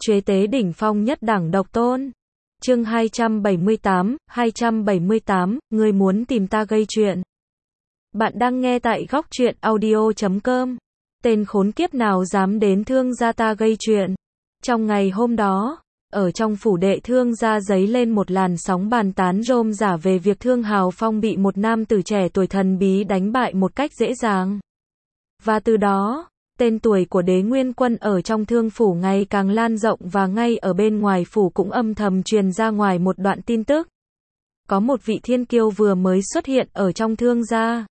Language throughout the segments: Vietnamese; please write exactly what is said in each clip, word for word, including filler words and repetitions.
Chế tế đỉnh phong nhất đẳng độc tôn. Chương hai trăm bảy mươi tám, hai trăm bảy mươi tám, ngươi muốn tìm ta gây chuyện. Bạn đang nghe tại góc truyện audio chấm com. Tên khốn kiếp nào dám đến Thương gia ta gây chuyện. Trong ngày hôm đó, ở trong phủ đệ Thương gia giấy lên một làn sóng bàn tán rôm rả về việc Thương Hào Phong bị một nam tử trẻ tuổi thần bí đánh bại một cách dễ dàng. Và từ đó, tên tuổi của Đế Nguyên Quân ở trong Thương phủ ngày càng lan rộng và ngay ở bên ngoài phủ cũng âm thầm truyền ra ngoài một đoạn tin tức. Có một vị thiên kiêu vừa mới xuất hiện ở trong Thương gia.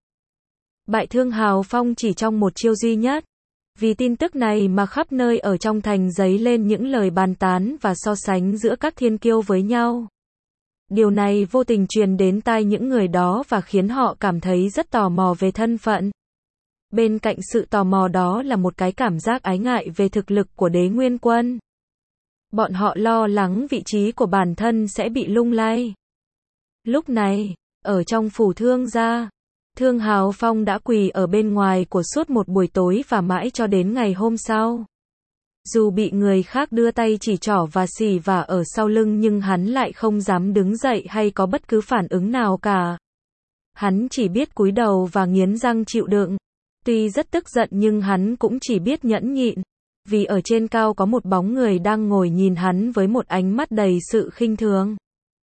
Bại Thương Hào Phong chỉ trong một chiêu duy nhất. Vì tin tức này mà khắp nơi ở trong thành giấy lên những lời bàn tán và so sánh giữa các thiên kiêu với nhau. Điều này vô tình truyền đến tai những người đó và khiến họ cảm thấy rất tò mò về thân phận. Bên cạnh sự tò mò đó là một cái cảm giác ái ngại về thực lực của Đế Nguyên Quân. Bọn họ lo lắng vị trí của bản thân sẽ bị lung lay. Lúc này, ở trong phủ Thương gia, Thương Hào Phong đã quỳ ở bên ngoài của suốt một buổi tối và mãi cho đến ngày hôm sau. Dù bị người khác đưa tay chỉ trỏ và xỉ vả ở sau lưng nhưng hắn lại không dám đứng dậy hay có bất cứ phản ứng nào cả. Hắn chỉ biết cúi đầu và nghiến răng chịu đựng. Tuy rất tức giận nhưng hắn cũng chỉ biết nhẫn nhịn. Vì ở trên cao có một bóng người đang ngồi nhìn hắn với một ánh mắt đầy sự khinh thường.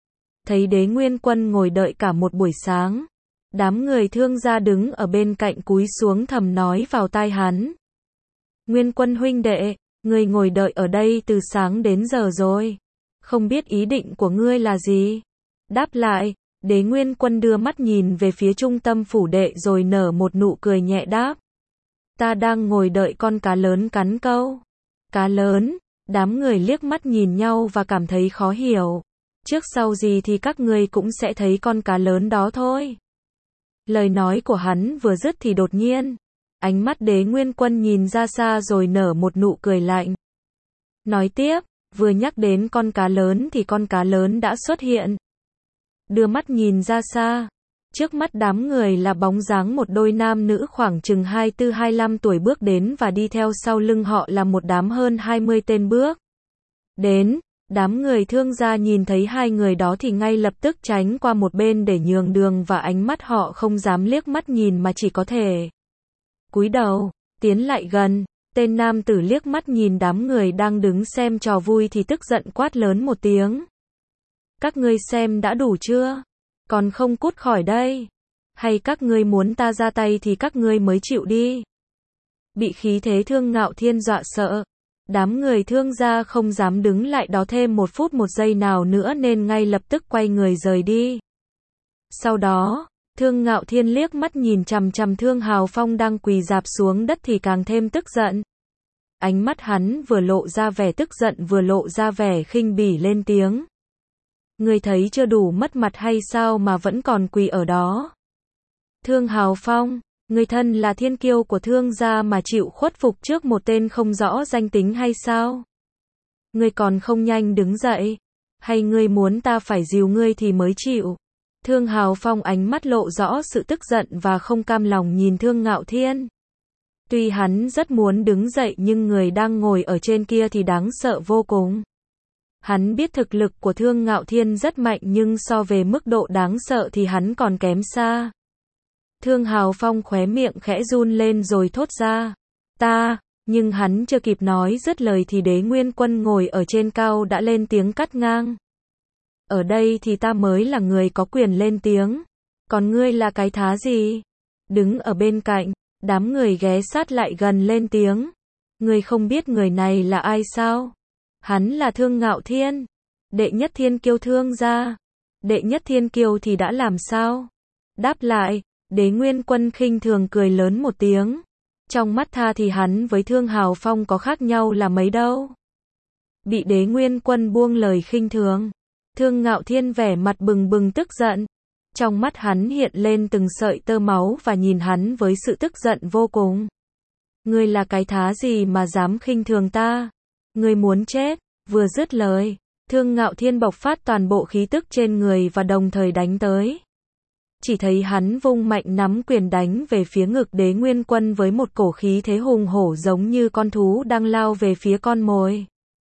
Thấy Đế Nguyên Quân ngồi đợi cả một buổi sáng. Đám người Thương gia đứng ở bên cạnh cúi xuống thầm nói vào tai hắn. Nguyên Quân huynh đệ, ngươi ngồi đợi ở đây từ sáng đến giờ rồi. Không biết ý định của ngươi là gì? Đáp lại, Đế Nguyên Quân đưa mắt nhìn về phía trung tâm phủ đệ rồi nở một nụ cười nhẹ đáp. Ta đang ngồi đợi con cá lớn cắn câu. Cá lớn? Đám người liếc mắt nhìn nhau và cảm thấy khó hiểu. Trước sau gì thì các ngươi cũng sẽ thấy con cá lớn đó thôi. Lời nói của hắn vừa dứt thì đột nhiên, ánh mắt Đế Nguyên Quân nhìn ra xa rồi nở một nụ cười lạnh. Nói tiếp, vừa nhắc đến con cá lớn thì con cá lớn đã xuất hiện. Đưa mắt nhìn ra xa, trước mắt đám người là bóng dáng một đôi nam nữ khoảng chừng hai mươi tư hai mươi lăm tuổi bước đến và đi theo sau lưng họ là một đám hơn hai mươi tên bước đến. Đám người Thương gia nhìn thấy hai người đó thì ngay lập tức tránh qua một bên để nhường đường và ánh mắt họ không dám liếc mắt nhìn mà chỉ có thể cúi đầu, tiến lại gần. Tên nam tử liếc mắt nhìn đám người đang đứng xem trò vui thì tức giận quát lớn một tiếng. Các ngươi xem đã đủ chưa? Còn không cút khỏi đây? Hay các ngươi muốn ta ra tay thì các ngươi mới chịu đi? Bị khí thế Thương Ngạo Thiên dọa sợ. Đám người Thương gia không dám đứng lại đó thêm một phút một giây nào nữa nên ngay lập tức quay người rời đi. Sau đó, Thương Ngạo Thiên liếc mắt nhìn chằm chằm Thương Hào Phong đang quỳ rạp xuống đất thì càng thêm tức giận. Ánh mắt hắn vừa lộ ra vẻ tức giận vừa lộ ra vẻ khinh bỉ lên tiếng. Ngươi thấy chưa đủ mất mặt hay sao mà vẫn còn quỳ ở đó? Thương Hào Phong, ngươi thân là thiên kiêu của Thương gia mà chịu khuất phục trước một tên không rõ danh tính hay sao? Ngươi còn không nhanh đứng dậy? Hay ngươi muốn ta phải dìu ngươi thì mới chịu? Thương Hào Phong ánh mắt lộ rõ sự tức giận và không cam lòng nhìn Thương Ngạo Thiên. Tuy hắn rất muốn đứng dậy nhưng người đang ngồi ở trên kia thì đáng sợ vô cùng. Hắn biết thực lực của Thương Ngạo Thiên rất mạnh nhưng so về mức độ đáng sợ thì hắn còn kém xa. Thương Hào Phong khóe miệng khẽ run lên rồi thốt ra. Ta, nhưng hắn chưa kịp nói dứt lời thì Đế Nguyên Quân ngồi ở trên cao đã lên tiếng cắt ngang. Ở đây thì ta mới là người có quyền lên tiếng. Còn ngươi là cái thá gì? Đứng ở bên cạnh, đám người ghé sát lại gần lên tiếng. Ngươi không biết người này là ai sao? Hắn là Thương Ngạo Thiên, đệ nhất thiên kiêu Thương gia. Đệ nhất thiên kiêu thì đã làm sao? Đáp lại, Đế Nguyên Quân khinh thường cười lớn một tiếng. Trong mắt tha thì hắn với Thương Hào Phong có khác nhau là mấy đâu. Bị Đế Nguyên Quân buông lời khinh thường, Thương Ngạo Thiên vẻ mặt bừng bừng tức giận. Trong mắt hắn hiện lên từng sợi tơ máu và nhìn hắn với sự tức giận vô cùng. Ngươi là cái thá gì mà dám khinh thường ta? Ngươi muốn chết? Vừa dứt lời, Thương Ngạo Thiên bộc phát toàn bộ khí tức trên người và đồng thời đánh tới. Chỉ thấy hắn vung mạnh nắm quyền đánh về phía ngực Đế Nguyên Quân với một cổ khí thế hùng hổ giống như con thú đang lao về phía con mồi.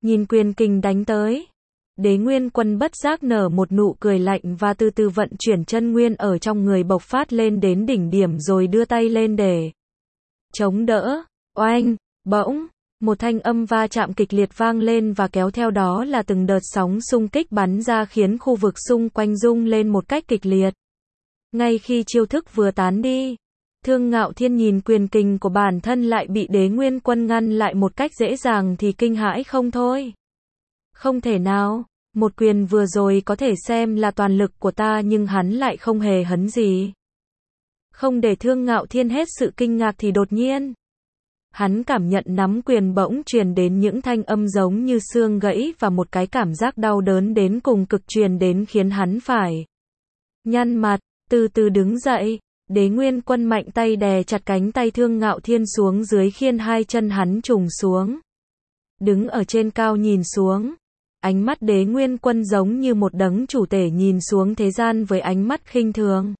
nhìn quyền kình đánh tới. Đế Nguyên Quân bất giác nở một nụ cười lạnh và từ từ vận chuyển chân nguyên ở trong người bộc phát lên đến đỉnh điểm rồi đưa tay lên để chống đỡ. Oanh, bỗng, một thanh âm va chạm kịch liệt vang lên và kéo theo đó là từng đợt sóng xung kích bắn ra khiến khu vực xung quanh rung lên một cách kịch liệt. Ngay khi chiêu thức vừa tán đi, Thương Ngạo Thiên nhìn quyền kình của bản thân lại bị Đế Nguyên Quân ngăn lại một cách dễ dàng thì kinh hãi không thôi. Không thể nào, một quyền vừa rồi có thể xem là toàn lực của ta nhưng hắn lại không hề hấn gì. Không để Thương Ngạo Thiên hết sự kinh ngạc thì đột nhiên, hắn cảm nhận nắm quyền bỗng truyền đến những thanh âm giống như xương gãy và một cái cảm giác đau đớn đến cùng cực truyền đến khiến hắn phải nhăn mặt, từ từ đứng dậy. Đế Nguyên Quân mạnh tay đè chặt cánh tay Thương Ngạo Thiên xuống dưới khiến hai chân hắn trùng xuống. Đứng ở trên cao nhìn xuống, ánh mắt Đế Nguyên Quân giống như một đấng chủ tể nhìn xuống thế gian với ánh mắt khinh thường.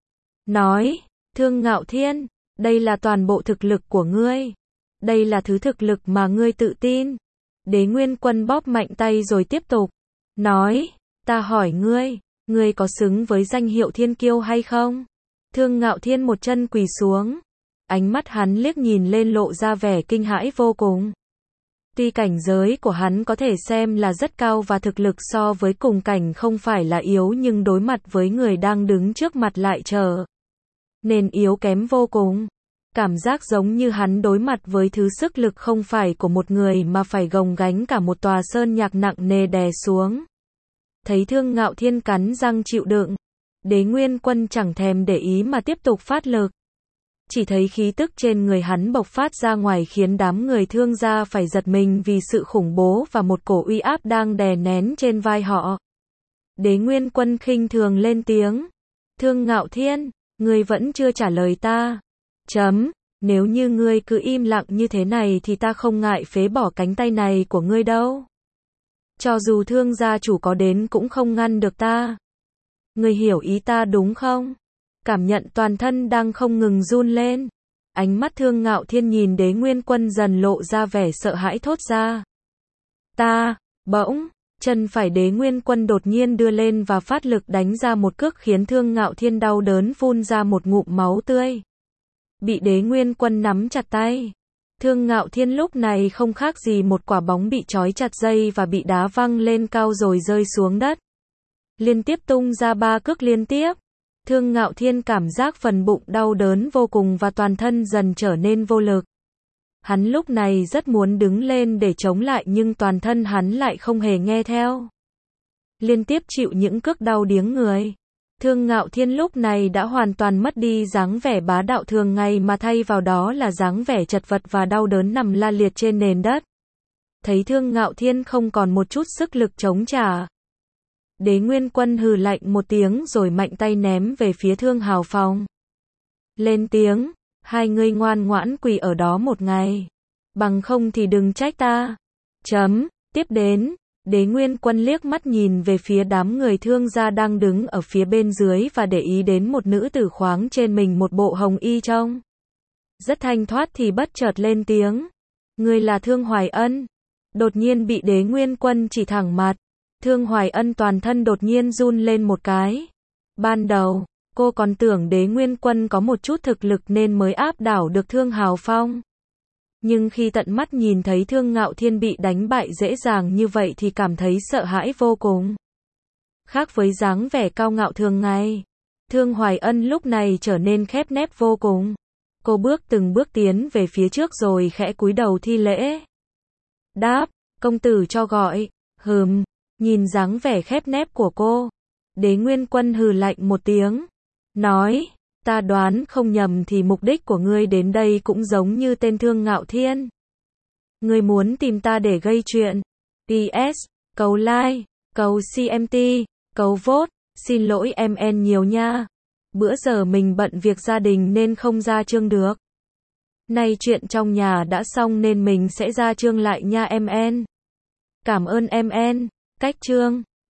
Nói, Thương Ngạo Thiên, đây là toàn bộ thực lực của ngươi. Đây là thứ thực lực mà ngươi tự tin. Đế Nguyên Quân bóp mạnh tay rồi tiếp tục. Nói, ta hỏi ngươi, ngươi có xứng với danh hiệu thiên kiêu hay không? Thương Ngạo Thiên một chân quỳ xuống. Ánh mắt hắn liếc nhìn lên lộ ra vẻ kinh hãi vô cùng. Tuy cảnh giới của hắn có thể xem là rất cao và thực lực so với cùng cảnh không phải là yếu nhưng đối mặt với người đang đứng trước mặt lại trở nên yếu kém vô cùng. Cảm giác giống như hắn đối mặt với thứ sức lực không phải của một người mà phải gồng gánh cả một tòa sơn nhạc nặng nề đè xuống. Thấy Thương Ngạo Thiên cắn răng chịu đựng, Đế Nguyên Quân chẳng thèm để ý mà tiếp tục phát lực. Chỉ thấy khí tức trên người hắn bộc phát ra ngoài khiến đám người Thương gia phải giật mình vì sự khủng bố và một cổ uy áp đang đè nén trên vai họ. Đế Nguyên Quân khinh thường lên tiếng. Thương Ngạo Thiên, ngươi vẫn chưa trả lời ta. Chấm, nếu như ngươi cứ im lặng như thế này thì ta không ngại phế bỏ cánh tay này của ngươi đâu. Cho dù Thương gia chủ có đến cũng không ngăn được ta. Ngươi hiểu ý ta đúng không? Cảm nhận toàn thân đang không ngừng run lên. Ánh mắt Thương Ngạo Thiên nhìn Đế Nguyên Quân dần lộ ra vẻ sợ hãi thốt ra. Ta, bỗng, chân phải Đế Nguyên Quân đột nhiên đưa lên và phát lực đánh ra một cước khiến Thương Ngạo Thiên đau đớn phun ra một ngụm máu tươi. Bị Đế Nguyên Quân nắm chặt tay. Thương Ngạo Thiên lúc này không khác gì một quả bóng bị trói chặt dây và bị đá văng lên cao rồi rơi xuống đất. Liên tiếp tung ra ba cước liên tiếp. Thương Ngạo Thiên cảm giác phần bụng đau đớn vô cùng và toàn thân dần trở nên vô lực. Hắn lúc này rất muốn đứng lên để chống lại nhưng toàn thân hắn lại không hề nghe theo. Liên tiếp chịu những cước đau điếng người. Thương Ngạo Thiên lúc này đã hoàn toàn mất đi dáng vẻ bá đạo thường ngày mà thay vào đó là dáng vẻ chật vật và đau đớn nằm la liệt trên nền đất. Thấy Thương Ngạo Thiên không còn một chút sức lực chống trả. Đế Nguyên Quân hừ lạnh một tiếng rồi mạnh tay ném về phía Thương Hào Phong. Lên tiếng, hai ngươi ngoan ngoãn quỳ ở đó một ngày. Bằng không thì đừng trách ta. Chấm, tiếp đến, Đế Nguyên Quân liếc mắt nhìn về phía đám người Thương gia đang đứng ở phía bên dưới và để ý đến một nữ tử khoáng trên mình một bộ hồng y trông rất thanh thoát thì bất chợt lên tiếng. Ngươi là Thương Hoài Ân. Đột nhiên bị Đế Nguyên Quân chỉ thẳng mặt. Thương Hoài Ân toàn thân đột nhiên run lên một cái. Ban đầu, cô còn tưởng Đế Nguyên Quân có một chút thực lực nên mới áp đảo được Thương Hào Phong. Nhưng khi tận mắt nhìn thấy Thương Ngạo Thiên bị đánh bại dễ dàng như vậy thì cảm thấy sợ hãi vô cùng. Khác với dáng vẻ cao ngạo thường ngày, Thương Hoài Ân lúc này trở nên khép nép vô cùng. Cô bước từng bước tiến về phía trước rồi khẽ cúi đầu thi lễ. Đáp, công tử cho gọi. Hừm, nhìn dáng vẻ khép nép của cô, Đế Nguyên Quân hừ lạnh một tiếng. Nói, ta đoán không nhầm thì mục đích của ngươi đến đây cũng giống như tên Thương Ngạo Thiên. Ngươi muốn tìm ta để gây chuyện. pê ét, cầu like, cầu xê em tê, cầu vote, xin lỗi em en nhiều nha. Bữa giờ mình bận việc gia đình nên không ra chương được. Nay chuyện trong nhà đã xong nên mình sẽ ra chương lại nha em en. Cảm ơn em en. Cách chương.